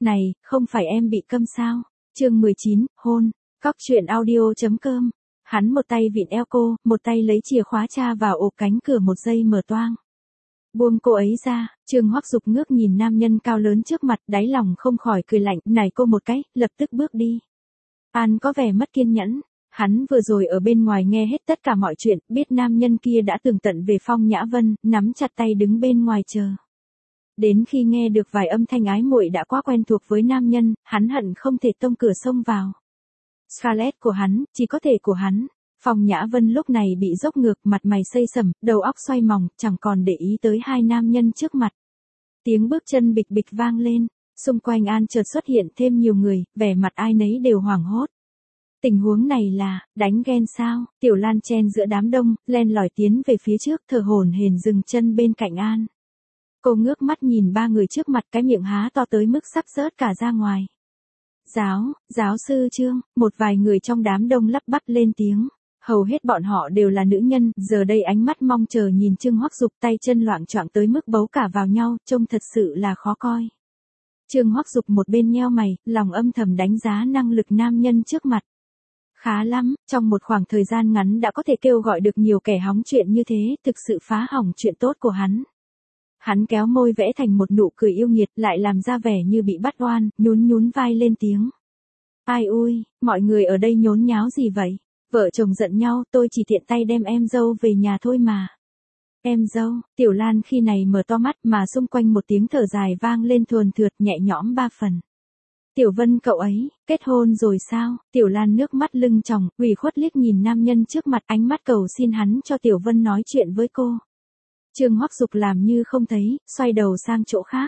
Này, không phải em bị câm sao? Chương 19, hôn. Cóc truyện audio.com. Hắn một tay vịn eo cô, một tay lấy chìa khóa tra vào ổ cánh cửa, một giây mở toang. Buông cô ấy ra, Trương Hoắc Dục ngước nhìn nam nhân cao lớn trước mặt, đáy lòng không khỏi cười lạnh, này cô một cái, lập tức bước đi. An có vẻ mất kiên nhẫn. Hắn vừa rồi ở bên ngoài nghe hết tất cả mọi chuyện, biết nam nhân kia đã tường tận về Phong Nhã Vân, nắm chặt tay đứng bên ngoài chờ. Đến khi nghe được vài âm thanh ái muội đã quá quen thuộc với nam nhân, hắn hận không thể tông cửa xông vào. Scarlett của hắn, chỉ có thể của hắn. Phong Nhã Vân lúc này bị dốc ngược, mặt mày xây sẩm, đầu óc xoay mòng, chẳng còn để ý tới hai nam nhân trước mặt. Tiếng bước chân bịch bịch vang lên, xung quanh An chợt xuất hiện thêm nhiều người, vẻ mặt ai nấy đều hoảng hốt. Tình huống này là, đánh ghen sao? Tiểu Lan chen giữa đám đông, len lỏi tiến về phía trước, thở hổn hển dừng chân bên cạnh An. Cô ngước mắt nhìn ba người trước mặt, cái miệng há to tới mức sắp rớt cả ra ngoài. Giáo sư Trương, một vài người trong đám đông lắp bắp lên tiếng. Hầu hết bọn họ đều là nữ nhân, giờ đây ánh mắt mong chờ nhìn Trương Hoắc Dục, tay chân loạng choạng tới mức bấu cả vào nhau, trông thật sự là khó coi. Trương Hoắc Dục một bên nheo mày, lòng âm thầm đánh giá năng lực nam nhân trước mặt. Khá lắm, trong một khoảng thời gian ngắn đã có thể kêu gọi được nhiều kẻ hóng chuyện như thế, thực sự phá hỏng chuyện tốt của hắn. Hắn kéo môi vẽ thành một nụ cười yêu nghiệt, lại làm ra vẻ như bị bắt oan, nhún vai lên tiếng. Ai ui, mọi người ở đây nhốn nháo gì vậy? Vợ chồng giận nhau, tôi chỉ tiện tay đem em dâu về nhà thôi mà. Em dâu, Tiểu Lan khi này mở to mắt, mà xung quanh một tiếng thở dài vang lên thuần thượt, nhẹ nhõm ba phần. Tiểu Vân cậu ấy, kết hôn rồi sao? Tiểu Lan nước mắt lưng tròng, ủy khuất liếc nhìn nam nhân trước mặt, ánh mắt cầu xin hắn cho Tiểu Vân nói chuyện với cô. Trương Hoắc Dục làm như không thấy, xoay đầu sang chỗ khác.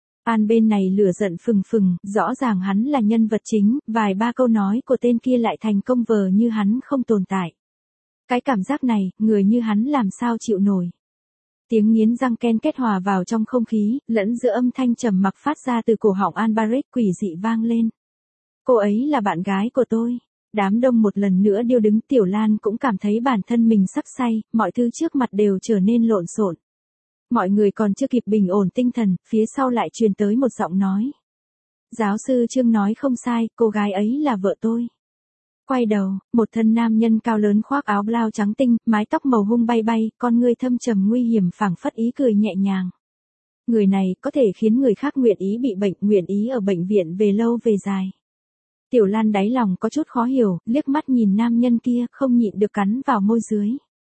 An bên này lửa giận phừng phừng, rõ ràng hắn là nhân vật chính, vài ba câu nói của tên kia lại thành công vờ như hắn không tồn tại. Cái cảm giác này, người như hắn làm sao chịu nổi. Tiếng nghiến răng ken kết hòa vào trong không khí, lẫn giữa âm thanh trầm mặc phát ra từ cổ họng An Barrett quỷ dị vang lên. Cô ấy là bạn gái của tôi. Đám đông một lần nữa điêu đứng, Tiểu Lan cũng cảm thấy bản thân mình sắp say, mọi thứ trước mặt đều trở nên lộn xộn. Mọi người còn chưa kịp bình ổn tinh thần, phía sau lại truyền tới một giọng nói. Giáo sư Trương nói không sai, cô gái ấy là vợ tôi. Quay đầu, một thân nam nhân cao lớn khoác áo blau trắng tinh, mái tóc màu hung bay bay, con ngươi thâm trầm nguy hiểm phảng phất ý cười nhẹ nhàng. Người này có thể khiến người khác nguyện ý bị bệnh, nguyện ý ở bệnh viện về lâu về dài. Tiểu Lan đáy lòng có chút khó hiểu, liếc mắt nhìn nam nhân kia, không nhịn được cắn vào môi dưới.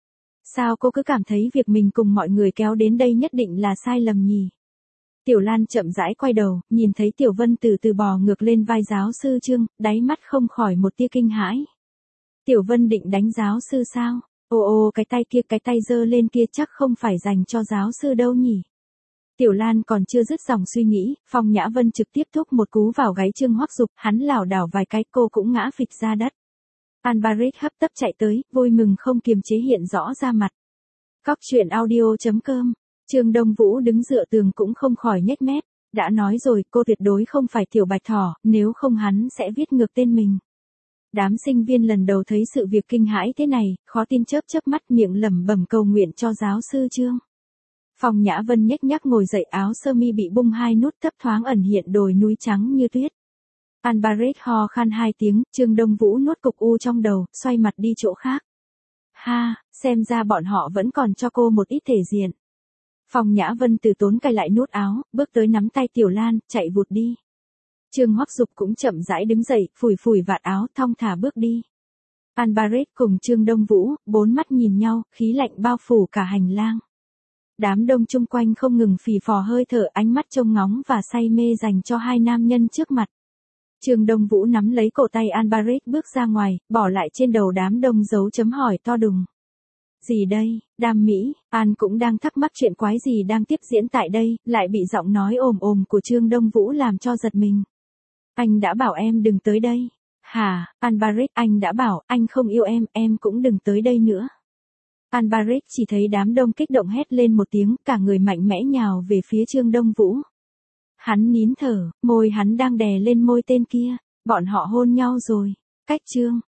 Sao cô cứ cảm thấy việc mình cùng mọi người kéo đến đây nhất định là sai lầm nhỉ? Tiểu Lan chậm rãi quay đầu, nhìn thấy Tiểu Vân từ từ bò ngược lên vai giáo sư Trương, đáy mắt không khỏi một tia kinh hãi. Tiểu Vân định đánh giáo sư sao? Ô cái tay giơ lên kia chắc không phải dành cho giáo sư đâu nhỉ? Tiểu Lan còn chưa dứt dòng suy nghĩ, Phong Nhã Vân trực tiếp thúc một cú vào gáy Trương Hoắc Dục, hắn lảo đảo vài cái, cô cũng ngã phịch ra đất. An Barrett hấp tấp chạy tới, vui mừng không kiềm chế hiện rõ ra mặt. Cóc truyện audio.com. Trương Đông Vũ đứng dựa tường cũng không khỏi nhếch mép. Đã nói rồi, cô tuyệt đối không phải Tiểu Bạch Thỏ, nếu không hắn sẽ viết ngược tên mình. Đám sinh viên lần đầu thấy sự việc kinh hãi thế này, khó tin chớp mắt miệng lẩm bẩm cầu nguyện cho giáo sư Trương. Phong Nhã Vân nhếch nhác ngồi dậy, áo sơ mi bị bung hai nút, thấp thoáng ẩn hiện đồi núi trắng như tuyết. An Barrett ho khan hai tiếng, Trương Đông Vũ nuốt cục u trong đầu, xoay mặt đi chỗ khác. Ha, xem ra bọn họ vẫn còn cho cô một ít thể diện. Phong Nhã Vân từ tốn cài lại nút áo, bước tới nắm tay Tiểu Lan, chạy vụt đi. Trương Hoắc Dục cũng chậm rãi đứng dậy, phủi vạt áo, thong thả bước đi. An Barrett cùng Trương Đông Vũ, bốn mắt nhìn nhau, khí lạnh bao phủ cả hành lang. Đám đông chung quanh không ngừng phì phò hơi thở, ánh mắt trông ngóng và say mê dành cho hai nam nhân trước mặt. Trương Đông Vũ nắm lấy cổ tay An Barrett bước ra ngoài, bỏ lại trên đầu đám đông dấu chấm hỏi to đùng. Gì đây, Đam Mỹ? An cũng đang thắc mắc chuyện quái gì đang tiếp diễn tại đây, lại bị giọng nói ồm của Trương Đông Vũ làm cho giật mình. Anh đã bảo em đừng tới đây. Hả, An Barrett, anh đã bảo, anh không yêu em cũng đừng tới đây nữa. An Barrett chỉ thấy đám đông kích động hét lên một tiếng, cả người mạnh mẽ nhào về phía Trương Đông Vũ. Hắn nín thở, môi hắn đang đè lên môi tên kia, bọn họ hôn nhau rồi. Cách Trương